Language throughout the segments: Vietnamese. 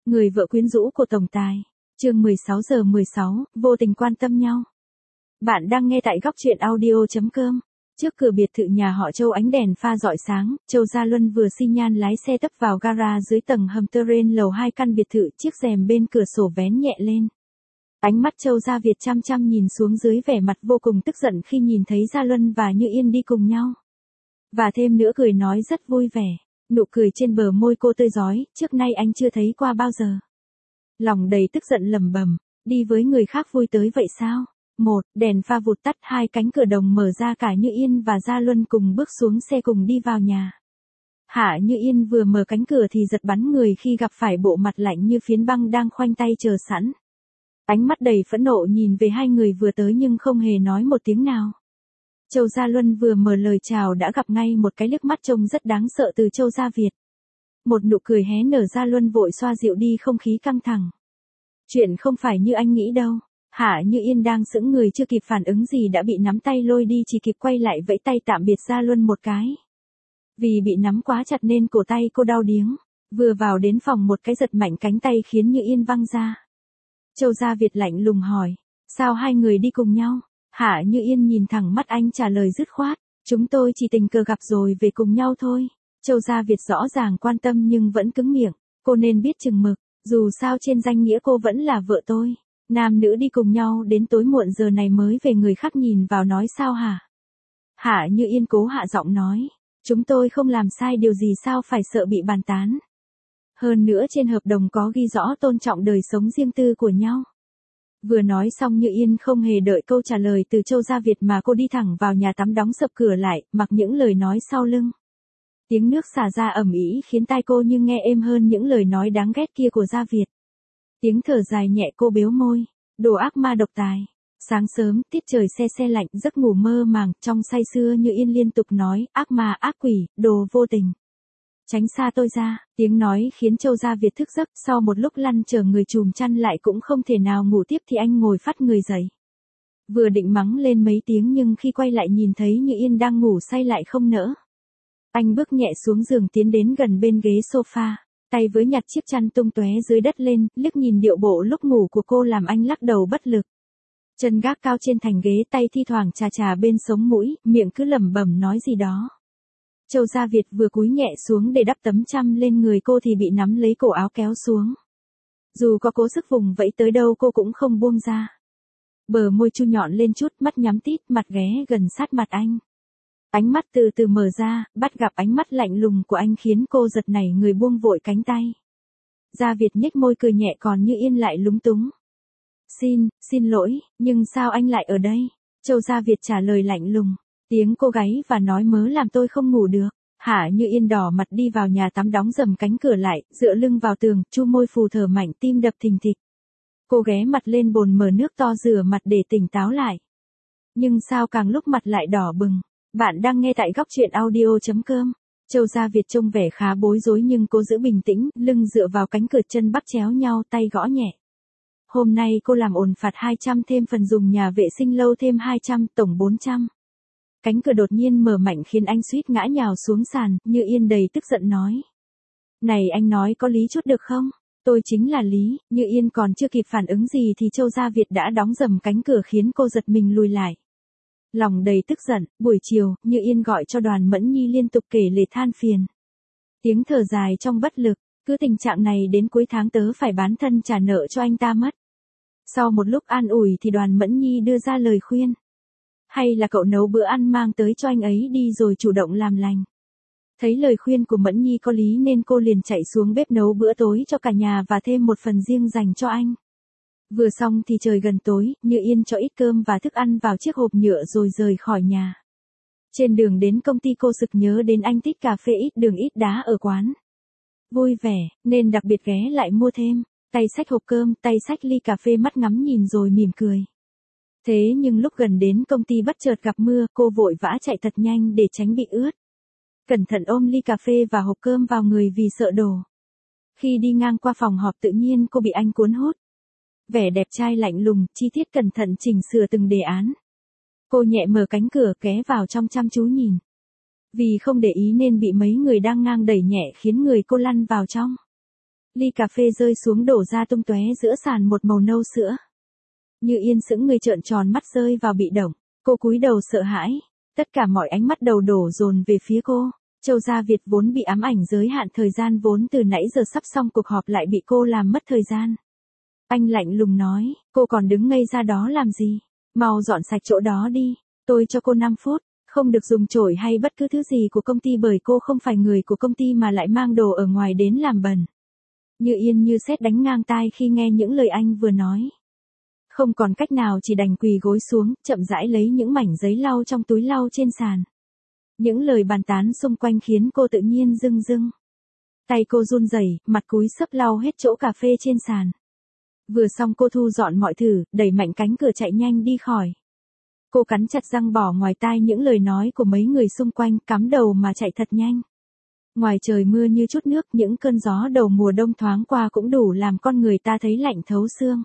Người vợ quyến rũ của tổng tài. Chương 16:16, vô tình quan tâm nhau. Bạn đang nghe tại góc truyện audio.com. Trước cửa biệt thự nhà họ Châu ánh đèn pha rọi sáng, Châu Gia Luân vừa xi nhan lái xe tấp vào gara dưới tầng hầm terrain lầu 2 căn biệt thự, chiếc rèm bên cửa sổ vén nhẹ lên. Ánh mắt Châu Gia Việt chăm chăm nhìn xuống dưới, vẻ mặt vô cùng tức giận khi nhìn thấy Gia Luân và Như Yên đi cùng nhau. Và thêm nữa cười nói rất vui vẻ. Nụ cười trên bờ môi cô tươi rói, trước nay anh chưa thấy qua bao giờ. Lòng đầy tức giận lẩm bẩm, đi với người khác vui tới vậy sao? Đèn pha vụt tắt, hai cánh cửa đồng mở ra, cả Như Yên và Gia Luân cùng bước xuống xe cùng đi vào nhà. Hạ Như Yên vừa mở cánh cửa thì giật bắn người khi gặp phải bộ mặt lạnh như phiến băng đang khoanh tay chờ sẵn. Ánh mắt đầy phẫn nộ nhìn về hai người vừa tới nhưng không hề nói một tiếng nào. Châu Gia Luân vừa mở lời chào đã gặp ngay một cái liếc mắt trông rất đáng sợ từ Châu Gia Việt. Một nụ cười hé nở, Gia Luân vội xoa dịu đi không khí căng thẳng. Chuyện không phải như anh nghĩ đâu. Hạ Như Yên đang sững người chưa kịp phản ứng gì đã bị nắm tay lôi đi, chỉ kịp quay lại vẫy tay tạm biệt Gia Luân một cái. Vì bị nắm quá chặt nên cổ tay cô đau điếng. Vừa vào đến phòng một cái giật mạnh cánh tay khiến Như Yên văng ra. Châu Gia Việt lạnh lùng hỏi, sao hai người đi cùng nhau? Hạ Như Yên nhìn thẳng mắt anh trả lời dứt khoát, chúng tôi chỉ tình cờ gặp rồi về cùng nhau thôi. Châu Gia Việt rõ ràng quan tâm nhưng vẫn cứng miệng, cô nên biết chừng mực, dù sao trên danh nghĩa cô vẫn là vợ tôi. Nam nữ đi cùng nhau đến tối muộn giờ này mới về, người khác nhìn vào nói sao hả? Hạ Như Yên cố hạ giọng nói, chúng tôi không làm sai điều gì, sao phải sợ bị bàn tán. Hơn nữa trên hợp đồng có ghi rõ tôn trọng đời sống riêng tư của nhau. Vừa nói xong Như Yên không hề đợi câu trả lời từ Châu Gia Việt mà cô đi thẳng vào nhà tắm, đóng sập cửa lại, mặc những lời nói sau lưng. Tiếng nước xả ra ầm ĩ khiến tai cô như nghe êm hơn những lời nói đáng ghét kia của Gia Việt. Tiếng thở dài nhẹ, cô bếu môi, đồ ác ma độc tài. Sáng sớm, tiết trời se lạnh, giấc ngủ mơ màng, trong say sưa Như Yên liên tục nói, ác ma, ác quỷ, đồ vô tình. Tránh xa tôi ra. Tiếng nói khiến Châu Gia Việt thức giấc, sau một lúc lăn trở người chùm chăn lại cũng không thể nào ngủ tiếp thì anh ngồi phắt người dậy. Vừa định mắng lên mấy tiếng nhưng khi quay lại nhìn thấy Như Yên đang ngủ say lại không nỡ. Anh bước nhẹ xuống giường tiến đến gần bên ghế sofa, tay với nhặt chiếc chăn tung tóe dưới đất lên, liếc nhìn điệu bộ lúc ngủ của cô làm anh lắc đầu bất lực. Chân gác cao trên thành ghế, tay thi thoảng chà bên sống mũi, miệng cứ lẩm bẩm nói gì đó. Châu Gia Việt vừa cúi nhẹ xuống để đắp tấm chăn lên người cô thì bị nắm lấy cổ áo kéo xuống. Dù có cố sức vùng vẫy tới đâu cô cũng không buông ra. Bờ môi chu nhọn lên chút, mắt nhắm tít, mặt ghé gần sát mặt anh. Ánh mắt từ từ mở ra, bắt gặp ánh mắt lạnh lùng của anh khiến cô giật nảy người buông vội cánh tay. Gia Việt nhếch môi cười nhẹ, còn Như Yên lại lúng túng. Xin lỗi, nhưng sao anh lại ở đây? Châu Gia Việt trả lời lạnh lùng. Tiếng cô gáy và nói mớ làm tôi không ngủ được. Hạ Như Yên đỏ mặt đi vào nhà tắm, đóng dầm cánh cửa lại, dựa lưng vào tường, chu môi phù thở mạnh, tim đập thình thịch. Cô ghé mặt lên bồn mở nước to rửa mặt để tỉnh táo lại. Nhưng sao càng lúc mặt lại đỏ bừng. Bạn đang nghe tại góc truyện audio.com. Châu Gia Việt trông vẻ khá bối rối nhưng cô giữ bình tĩnh, lưng dựa vào cánh cửa, chân bắp chéo nhau, tay gõ nhẹ. Hôm nay cô làm ổn phạt 200 thêm phần dùng nhà vệ sinh lâu thêm 200, tổng 400. Cánh cửa đột nhiên mở mạnh khiến anh suýt ngã nhào xuống sàn. Như Yên đầy tức giận nói. Này anh nói có lý chút được không? Tôi chính là lý. Như Yên còn chưa kịp phản ứng gì thì Châu Gia Việt đã đóng dầm cánh cửa khiến cô giật mình lùi lại. Lòng đầy tức giận, buổi chiều, Như Yên gọi cho Đoàn Mẫn Nhi liên tục kể lể than phiền. Tiếng thở dài trong bất lực, cứ tình trạng này đến cuối tháng tớ phải bán thân trả nợ cho anh ta mất. Sau một lúc an ủi thì Đoàn Mẫn Nhi đưa ra lời khuyên. Hay là cậu nấu bữa ăn mang tới cho anh ấy đi rồi chủ động làm lành. Thấy lời khuyên của Mẫn Nhi có lý nên cô liền chạy xuống bếp nấu bữa tối cho cả nhà và thêm một phần riêng dành cho anh. Vừa xong thì trời gần tối, Như Yên cho ít cơm và thức ăn vào chiếc hộp nhựa rồi rời khỏi nhà. Trên đường đến công ty cô sực nhớ đến anh thích cà phê ít đường ít đá ở quán. Vui vẻ, nên đặc biệt ghé lại mua thêm. Tay xách hộp cơm, tay xách ly cà phê, mắt ngắm nhìn rồi mỉm cười. Thế nhưng lúc gần đến công ty bất chợt gặp mưa, cô vội vã chạy thật nhanh để tránh bị ướt. Cẩn thận ôm ly cà phê và hộp cơm vào người vì sợ đổ. Khi đi ngang qua phòng họp tự nhiên cô bị anh cuốn hút. Vẻ đẹp trai lạnh lùng, chi tiết cẩn thận chỉnh sửa từng đề án. Cô nhẹ mở cánh cửa ghé vào trong chăm chú nhìn. Vì không để ý nên bị mấy người đang ngang đẩy nhẹ khiến người cô lăn vào trong. Ly cà phê rơi xuống đổ ra tung tóe giữa sàn một màu nâu sữa. Như Yên sững người trợn tròn mắt rơi vào bị động, cô cúi đầu sợ hãi, tất cả mọi ánh mắt đầu đổ dồn về phía cô. Châu Gia Việt vốn bị ám ảnh giới hạn thời gian vốn từ nãy giờ sắp xong cuộc họp lại bị cô làm mất thời gian. Anh lạnh lùng nói, cô còn đứng ngây ra đó làm gì? Mau dọn sạch chỗ đó đi, tôi cho cô 5 phút, không được dùng chổi hay bất cứ thứ gì của công ty bởi cô không phải người của công ty mà lại mang đồ ở ngoài đến làm bẩn. Như Yên như sét đánh ngang tai khi nghe những lời anh vừa nói. Không còn cách nào chỉ đành quỳ gối xuống, chậm rãi lấy những mảnh giấy lau trong túi lau trên sàn. Những lời bàn tán xung quanh khiến cô tự nhiên rưng rưng. Tay cô run rẩy, mặt cúi sấp lau hết chỗ cà phê trên sàn. Vừa xong cô thu dọn mọi thứ, đẩy mạnh cánh cửa chạy nhanh đi khỏi. Cô cắn chặt răng bỏ ngoài tai những lời nói của mấy người xung quanh, cắm đầu mà chạy thật nhanh. Ngoài trời mưa như chút nước, những cơn gió đầu mùa đông thoáng qua cũng đủ làm con người ta thấy lạnh thấu xương.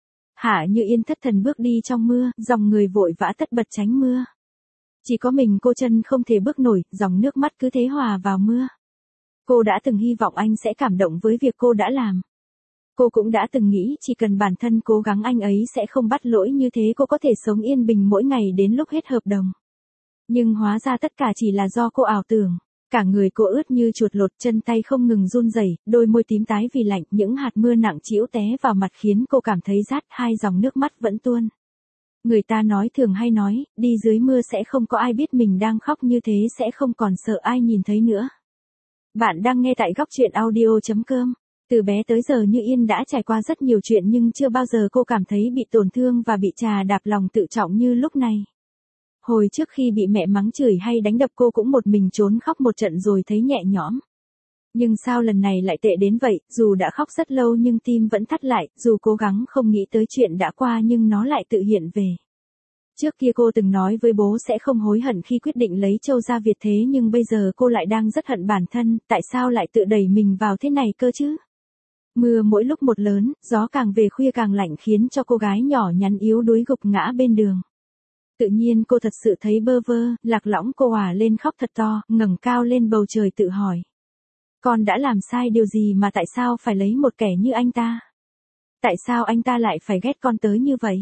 Hạ Như Yên thất thần bước đi trong mưa, dòng người vội vã tất bật tránh mưa. Chỉ có mình cô chân không thể bước nổi, dòng nước mắt cứ thế hòa vào mưa. Cô đã từng hy vọng anh sẽ cảm động với việc cô đã làm. Cô cũng đã từng nghĩ chỉ cần bản thân cố gắng anh ấy sẽ không bắt lỗi, như thế cô có thể sống yên bình mỗi ngày đến lúc hết hợp đồng. Nhưng hóa ra tất cả chỉ là do cô ảo tưởng. Cả người cô ướt như chuột lột, chân tay không ngừng run rẩy, đôi môi tím tái vì lạnh, những hạt mưa nặng trĩu té vào mặt khiến cô cảm thấy rát, hai dòng nước mắt vẫn tuôn. Người ta thường hay nói, đi dưới mưa sẽ không có ai biết mình đang khóc, như thế sẽ không còn sợ ai nhìn thấy nữa. Bạn đang nghe tại góc truyện audio.com. Từ bé tới giờ Như Yên đã trải qua rất nhiều chuyện nhưng chưa bao giờ cô cảm thấy bị tổn thương và bị chà đạp lòng tự trọng như lúc này. Hồi trước khi bị mẹ mắng chửi hay đánh đập cô cũng một mình trốn khóc một trận rồi thấy nhẹ nhõm. Nhưng sao lần này lại tệ đến vậy, dù đã khóc rất lâu nhưng tim vẫn thắt lại, dù cố gắng không nghĩ tới chuyện đã qua nhưng nó lại tự hiện về. Trước kia cô từng nói với bố sẽ không hối hận khi quyết định lấy Châu Gia Việt, thế nhưng bây giờ cô lại đang rất hận bản thân, tại sao lại tự đẩy mình vào thế này cơ chứ? Mưa mỗi lúc một lớn, gió càng về khuya càng lạnh khiến cho cô gái nhỏ nhắn yếu đuối gục ngã bên đường. Tự nhiên cô thật sự thấy bơ vơ, lạc lõng, cô òa lên khóc thật to, ngẩng cao lên bầu trời tự hỏi. Con đã làm sai điều gì mà tại sao phải lấy một kẻ như anh ta? Tại sao anh ta lại phải ghét con tới như vậy?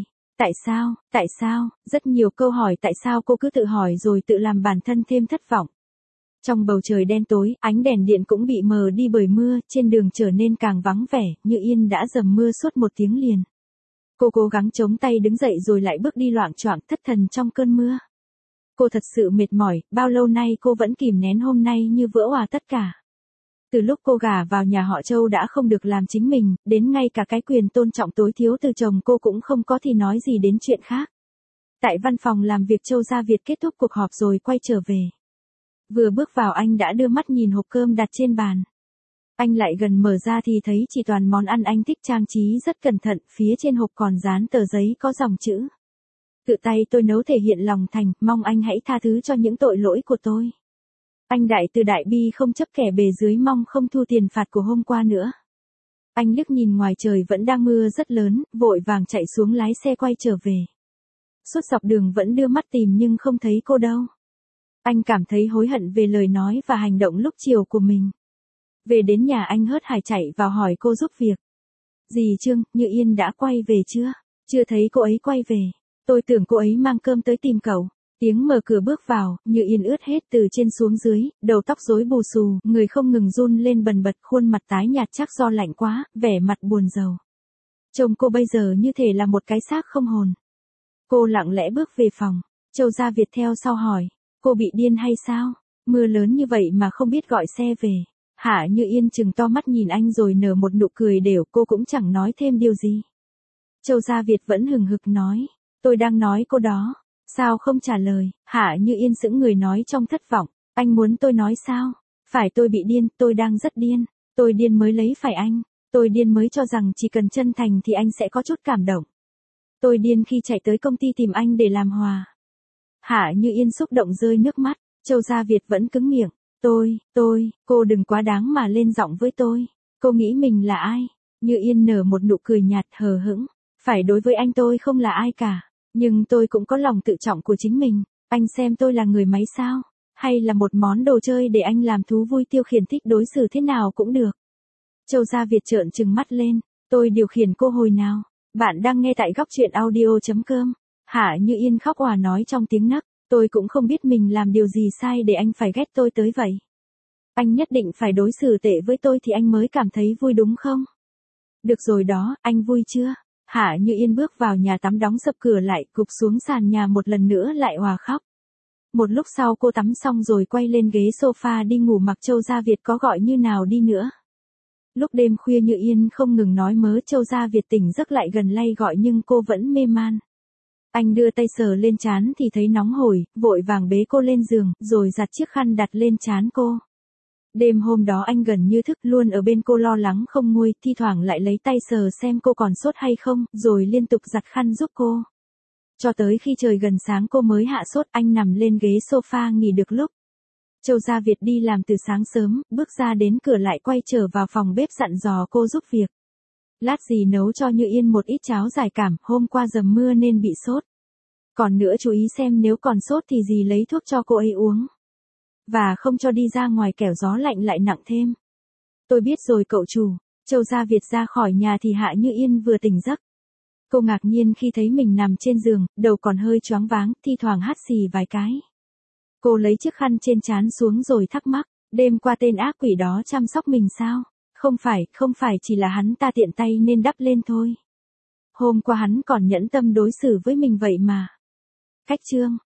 Tại sao, rất nhiều câu hỏi tại sao cô cứ tự hỏi rồi tự làm bản thân thêm thất vọng. Trong bầu trời đen tối, ánh đèn điện cũng bị mờ đi bởi mưa, trên đường trở nên càng vắng vẻ, Như Yên đã dầm mưa suốt 1 tiếng liền. Cô cố gắng chống tay đứng dậy rồi lại bước đi loạng choạng thất thần trong cơn mưa. Cô thật sự mệt mỏi, bao lâu nay cô vẫn kìm nén, hôm nay như vỡ òa tất cả. Từ lúc cô gả vào nhà họ Châu đã không được làm chính mình, đến ngay cả cái quyền tôn trọng tối thiểu từ chồng cô cũng không có thì nói gì đến chuyện khác. Tại văn phòng làm việc, Châu Gia Việt kết thúc cuộc họp rồi quay trở về. Vừa bước vào anh đã đưa mắt nhìn hộp cơm đặt trên bàn. Anh lại gần mở ra thì thấy chỉ toàn món ăn anh thích, trang trí rất cẩn thận, phía trên hộp còn dán tờ giấy có dòng chữ. Tự tay tôi nấu, thể hiện lòng thành, mong anh hãy tha thứ cho những tội lỗi của tôi. Anh đại từ đại bi không chấp kẻ bề dưới, mong không thu tiền phạt của hôm qua nữa. Anh liếc nhìn ngoài trời vẫn đang mưa rất lớn, vội vàng chạy xuống lái xe quay trở về. Suốt dọc đường vẫn đưa mắt tìm nhưng không thấy cô đâu. Anh cảm thấy hối hận về lời nói và hành động lúc chiều của mình. Về đến nhà anh hớt hải chạy vào hỏi cô giúp việc. Dì Trương, Như Yên đã quay về chưa? Chưa thấy cô ấy quay về. Tôi tưởng cô ấy mang cơm tới tìm cậu. Tiếng mở cửa bước vào, Như Yên ướt hết từ trên xuống dưới, đầu tóc rối bù xù, người không ngừng run lên bần bật, khuôn mặt tái nhạt chắc do lạnh quá, vẻ mặt buồn rầu. Trông cô bây giờ như thể là một cái xác không hồn. Cô lặng lẽ bước về phòng, Châu Gia Việt theo sau hỏi, cô bị điên hay sao? Mưa lớn như vậy mà không biết gọi xe về. Hạ Như Yên trừng to mắt nhìn anh rồi nở một nụ cười đều, cô cũng chẳng nói thêm điều gì. Châu Gia Việt vẫn hừng hực nói, tôi đang nói cô đó. Sao không trả lời? Hạ Như Yên sững người nói trong thất vọng, anh muốn tôi nói sao? Phải, tôi bị điên, tôi đang rất điên. Tôi điên mới lấy phải anh. Tôi điên mới cho rằng chỉ cần chân thành thì anh sẽ có chút cảm động. Tôi điên khi chạy tới công ty tìm anh để làm hòa. Hạ Như Yên xúc động rơi nước mắt, Châu Gia Việt vẫn cứng miệng. Cô đừng quá đáng mà lên giọng với tôi. Cô nghĩ mình là ai? Như Yên nở một nụ cười nhạt hờ hững. Phải, đối với anh tôi không là ai cả. Nhưng tôi cũng có lòng tự trọng của chính mình. Anh xem tôi là người máy sao? Hay là một món đồ chơi để anh làm thú vui tiêu khiển, thích đối xử thế nào cũng được. Châu Gia Việt trợn trừng mắt lên, tôi điều khiển cô hồi nào? Bạn đang nghe tại góc truyện audio.com. Hạ Như Yên khóc òa nói trong tiếng nấc, tôi cũng không biết mình làm điều gì sai để anh phải ghét tôi tới vậy. Anh nhất định phải đối xử tệ với tôi thì anh mới cảm thấy vui đúng không? Được rồi đó, anh vui chưa? Hạ Như Yên bước vào nhà tắm đóng sập cửa lại, gục xuống sàn nhà một lần nữa lại òa khóc. Một lúc sau cô tắm xong rồi quay lên ghế sofa đi ngủ, mặc Châu Gia Việt có gọi như nào đi nữa. Lúc đêm khuya Như Yên không ngừng nói mớ, Châu Gia Việt tỉnh giấc lại gần lay gọi nhưng cô vẫn mê man. Anh đưa tay sờ lên trán thì thấy nóng hổi, vội vàng bế cô lên giường, rồi giặt chiếc khăn đặt lên trán cô. Đêm hôm đó anh gần như thức, luôn ở bên cô lo lắng không nguôi, thi thoảng lại lấy tay sờ xem cô còn sốt hay không, rồi liên tục giặt khăn giúp cô. Cho tới khi trời gần sáng cô mới hạ sốt, anh nằm lên ghế sofa nghỉ được lúc. Châu Gia Việt đi làm từ sáng sớm, bước ra đến cửa lại quay trở vào phòng bếp dặn dò cô giúp việc. Lát gì nấu cho Như Yên một ít cháo giải cảm, hôm qua dầm mưa nên bị sốt. Còn nữa chú ý xem nếu còn sốt thì dì lấy thuốc cho cô ấy uống. Và không cho đi ra ngoài kẻo gió lạnh lại nặng thêm. Tôi biết rồi cậu chủ. Châu Gia Việt ra khỏi nhà thì Hạ Như Yên vừa tỉnh giấc. Cô ngạc nhiên khi thấy mình nằm trên giường, đầu còn hơi choáng váng, thi thoảng hắt xì vài cái. Cô lấy chiếc khăn trên trán xuống rồi thắc mắc, đêm qua tên ác quỷ đó chăm sóc mình sao? Không phải chỉ là hắn ta tiện tay nên đắp lên thôi. Hôm qua hắn còn nhẫn tâm đối xử với mình vậy mà. Cách chương